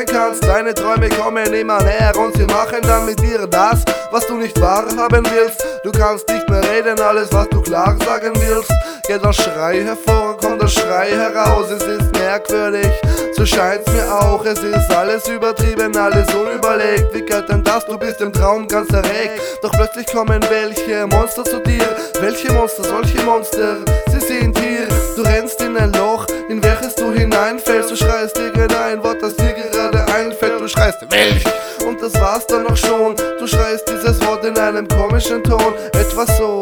kannst. Deine Träume kommen immer näher und sie machen dann mit dir das, was du nicht wahrhaben willst. Du kannst nicht mehr reden, alles was du klar sagen willst. Geht der Schrei hervor, kommt der Schrei heraus. Es ist merkwürdig, so scheint's mir auch. Es ist alles übertrieben, alles unüberlegt. Wie geht denn das? Du bist im Traum ganz erregt. Doch plötzlich kommen welche Monster zu dir. Welche Monster? Solche Monster, sie sind hier. Du rennst in ein Loch, in welches du hineinfällst. Du schreist irgendein Wort, das dir gerade einfällt. Du schreist Welch, und das war's dann noch schon. Du schreist dieses Wort in einem komischen Ton, etwas so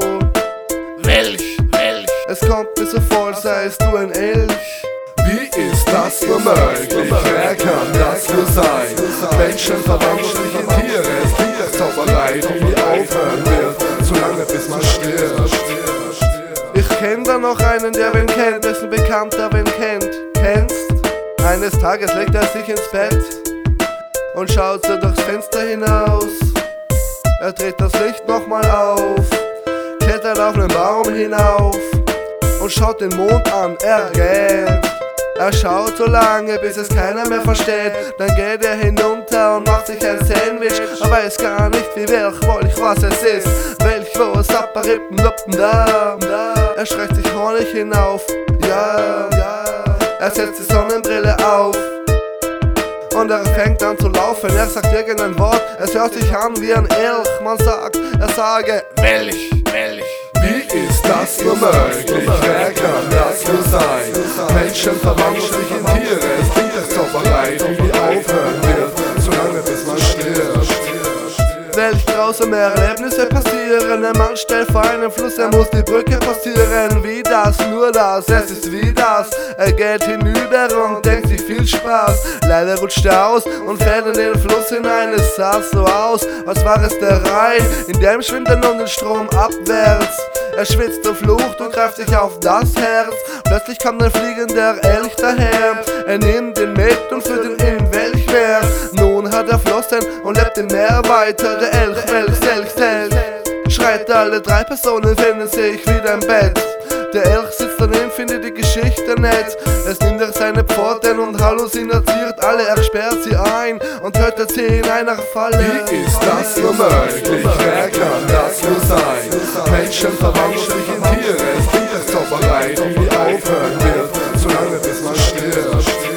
Welch, Welch. Es kommt mir so vor, als seist du ein Elch. Wie ist das nur möglich? Wer kann das nur sein? Menschen verwandeln sich in Tiere. Es ist Zauberei, die nie aufhören wird, solange bis man stirbt. Ich kenn da noch einen, der wen kennt, dessen Bekannter wen kennt. Kennst? Eines Tages legt er sich ins Bett und schaut so durchs Fenster hinaus. Er dreht das Licht nochmal auf, klettert auf einen Baum hinauf und schaut den Mond an, er gähnt. Er schaut so lange, bis es keiner mehr versteht. Dann geht er hinunter und macht sich ein Sandwich. Er weiß gar nicht wie welch, was es ist. Welch, wo, Sappa, Rippen, Luppen, da. Er schreit sich Honig hinauf, ja. Er setzt die Sonnenbrille auf und er fängt an zu laufen. Er sagt irgendein Wort, es hört sich an wie ein Elch. Man sagt, er sage Welch, Welch. Wie ist das nur möglich? Wer kann das nur sein? Menschen verwandeln sich in Tiere. Es ist Zauberei, die nie aufhören wird, solange bis man stirbt. Welch grausame Erlebnisse passieren. Ein Mann stellt vor einem Fluss, er muss die Brücke passieren. Wie das, nur das, es ist wie das. Er geht hinüber und denkt sich viel Spaß. Leider rutscht er aus und fällt in den Fluss hinein. Es sah so aus, als war es der Rhein. In dem schwimmt er nun den Strom abwärts. Er schwitzt und flucht und greift sich auf das Herz. Plötzlich kommt ein fliegender Elch daher. Er nimmt ihn mit und führt ihn in Welchmeer. Nun hat er Flossen und lebt im Meer weiter. Der Elch, Welch, schreit, alle 3 Personen finden sich wieder im Bett. Der Elch sitzt daneben, findet die Geschichte nett. Es nimmt er seine Pforten und halluzinatiert alle. Er sperrt sie ein und tötet sie in einer Falle. Wie ist das nur möglich? Wer kann das nur sein? Menschen verwandeln sich in Tiere. Es ist Zauberei, die nie aufhören wird, solange bis man stirbt.